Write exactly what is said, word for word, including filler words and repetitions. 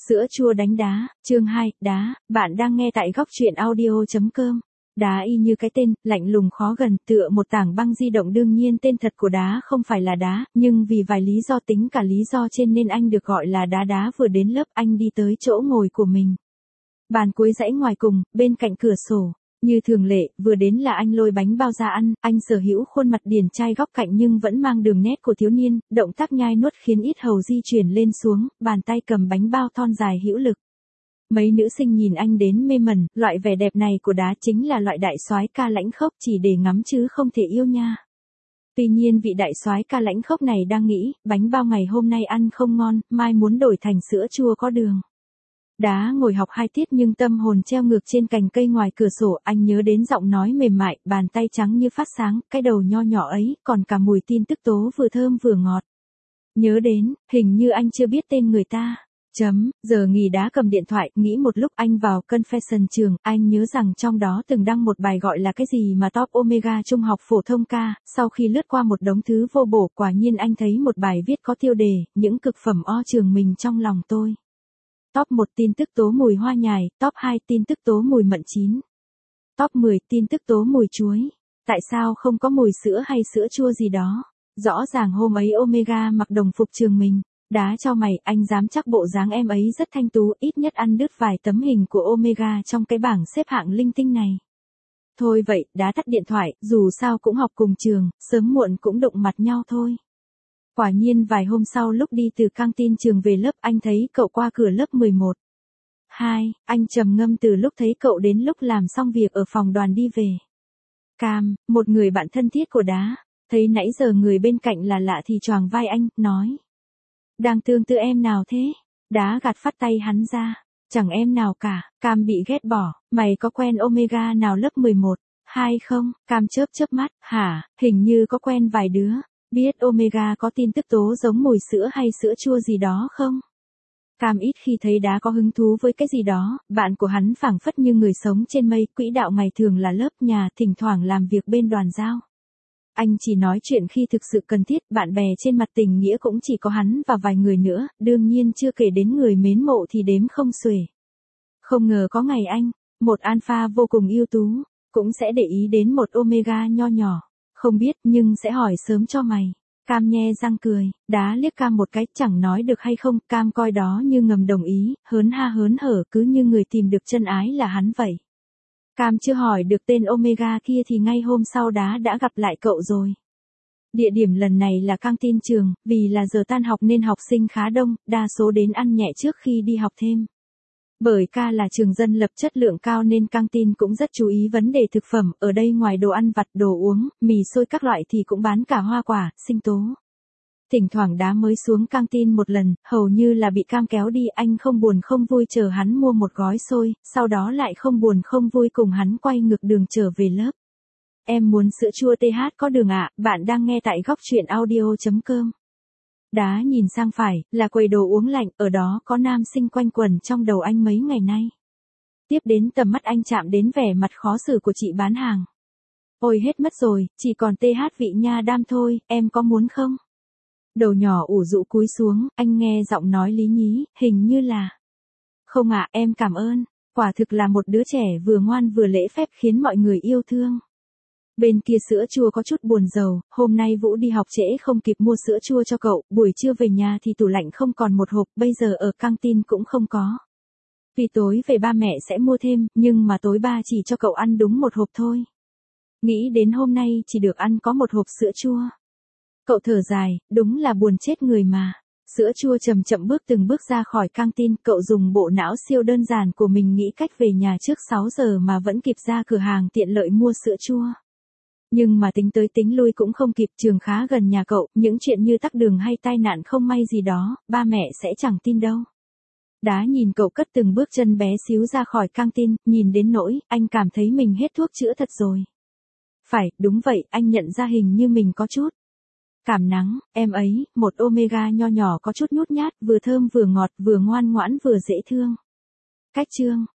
Sữa chua đánh đá, chương hai, đá, bạn đang nghe tại góc truyện audio chấm com. Đá y như cái tên, lạnh lùng khó gần, tựa một tảng băng di động. Đương nhiên tên thật của đá không phải là đá, nhưng vì vài lý do tính cả lý do trên nên anh được gọi là đá. Đá vừa đến lớp anh đi tới chỗ ngồi của mình. Bàn cuối dãy ngoài cùng, bên cạnh cửa sổ. Như thường lệ, vừa đến là anh lôi bánh bao ra ăn, anh sở hữu khuôn mặt điển trai góc cạnh nhưng vẫn mang đường nét của thiếu niên, động tác nhai nuốt khiến ít hầu di chuyển lên xuống, bàn tay cầm bánh bao thon dài hữu lực. Mấy nữ sinh nhìn anh đến mê mẩn, loại vẻ đẹp này của đá chính là loại đại soái ca lãnh khốc chỉ để ngắm chứ không thể yêu nha. Tuy nhiên vị đại soái ca lãnh khốc này đang nghĩ, bánh bao ngày hôm nay ăn không ngon, mai muốn đổi thành sữa chua có đường. Đá ngồi học hai tiết nhưng tâm hồn treo ngược trên cành cây ngoài cửa sổ, anh nhớ đến giọng nói mềm mại, bàn tay trắng như phát sáng, cái đầu nho nhỏ ấy, còn cả mùi tin tức tố vừa thơm vừa ngọt. Nhớ đến, hình như anh chưa biết tên người ta. Chấm, giờ nghỉ đá cầm điện thoại, nghĩ một lúc anh vào Confession trường, anh nhớ rằng trong đó từng đăng một bài gọi là cái gì mà Top Omega trung học phổ thông ca, sau khi lướt qua một đống thứ vô bổ, quả nhiên anh thấy một bài viết có tiêu đề, những cực phẩm o trường mình trong lòng tôi. Top một tin tức tố mùi hoa nhài, top hai tin tức tố mùi mận chín. Top mười tin tức tố mùi chuối. Tại sao không có mùi sữa hay sữa chua gì đó? Rõ ràng hôm ấy Omega mặc đồng phục trường mình. Đá cho mày, anh dám chắc bộ dáng em ấy rất thanh tú, ít nhất ăn đứt vài tấm hình của Omega trong cái bảng xếp hạng linh tinh này. Thôi vậy, đá tắt điện thoại, dù sao cũng học cùng trường, sớm muộn cũng đụng mặt nhau thôi. Quả nhiên vài hôm sau lúc đi từ căng tin trường về lớp anh thấy cậu qua cửa lớp mười một. Hai, anh trầm ngâm từ lúc thấy cậu đến lúc làm xong việc ở phòng đoàn đi về. Cam, một người bạn thân thiết của đá, thấy nãy giờ người bên cạnh là lạ thì choàng vai anh, nói. Đang tương tư em nào thế? Đá gạt phát tay hắn ra. Chẳng em nào cả, Cam bị ghét bỏ, mày có quen Omega nào lớp mười một? Hai không? Cam chớp chớp mắt, hả, hình như có quen vài đứa. Biết Omega có tin tức tố giống mùi sữa hay sữa chua gì đó không? Cam ít khi thấy đá có hứng thú với cái gì đó, bạn của hắn phảng phất như người sống trên mây, quỹ đạo ngày thường là lớp nhà, thỉnh thoảng làm việc bên đoàn giao. Anh chỉ nói chuyện khi thực sự cần thiết, bạn bè trên mặt tình nghĩa cũng chỉ có hắn và vài người nữa, đương nhiên chưa kể đến người mến mộ thì đếm không xuể. Không ngờ có ngày anh, một alpha vô cùng ưu tú, cũng sẽ để ý đến một Omega nho nhỏ. Không biết nhưng sẽ hỏi sớm cho mày. Cam nhe răng cười, đá liếc Cam một cái, chẳng nói được hay không, Cam coi đó như ngầm đồng ý, hớn ha hớn hở cứ như người tìm được chân ái là hắn vậy. Cam chưa hỏi được tên Omega kia thì ngay hôm sau đá đã gặp lại cậu rồi. Địa điểm lần này là căng tin trường, vì là giờ tan học nên học sinh khá đông, đa số đến ăn nhẹ trước khi đi học thêm. Bởi ca là trường dân lập chất lượng cao nên căng tin cũng rất chú ý vấn đề thực phẩm, ở đây ngoài đồ ăn vặt, đồ uống, mì xôi các loại thì cũng bán cả hoa quả, sinh tố. Thỉnh thoảng đá mới xuống căng tin một lần, hầu như là bị Cam kéo đi, anh không buồn không vui chờ hắn mua một gói xôi, sau đó lại không buồn không vui cùng hắn quay ngược đường trở về lớp. Em muốn sữa chua tê hát có đường ạ, bạn đang nghe tại góc truyện audio chấm com. Đá nhìn sang phải, là quầy đồ uống lạnh, ở đó có nam sinh quanh quẩn trong đầu anh mấy ngày nay. Tiếp đến tầm mắt anh chạm đến vẻ mặt khó xử của chị bán hàng. Ôi hết mất rồi, chỉ còn tê hát vị nha đam thôi, em có muốn không? Đầu nhỏ ủ rũ cúi xuống, anh nghe giọng nói lý nhí, hình như là. Không ạ, em cảm ơn, quả thực là một đứa trẻ vừa ngoan vừa lễ phép khiến mọi người yêu thương. Bên kia sữa chua có chút buồn rầu, hôm nay Vũ đi học trễ không kịp mua sữa chua cho cậu, buổi trưa về nhà thì tủ lạnh không còn một hộp, bây giờ ở căng tin cũng không có. Vì tối về ba mẹ sẽ mua thêm, nhưng mà tối ba chỉ cho cậu ăn đúng một hộp thôi. Nghĩ đến hôm nay chỉ được ăn có một hộp sữa chua. Cậu thở dài, đúng là buồn chết người mà. Sữa chua chậm chậm bước từng bước ra khỏi căng tin, cậu dùng bộ não siêu đơn giản của mình nghĩ cách về nhà trước sáu giờ mà vẫn kịp ra cửa hàng tiện lợi mua sữa chua. Nhưng mà tính tới tính lui cũng không kịp, trường khá gần nhà cậu, những chuyện như tắc đường hay tai nạn không may gì đó, ba mẹ sẽ chẳng tin đâu. Đá nhìn cậu cất từng bước chân bé xíu ra khỏi căng tin, nhìn đến nỗi, anh cảm thấy mình hết thuốc chữa thật rồi. Phải, đúng vậy, anh nhận ra hình như mình có chút. Cảm nắng, em ấy, một Omega nho nhỏ có chút nhút nhát, vừa thơm vừa ngọt, vừa ngoan ngoãn vừa dễ thương. Cách chương.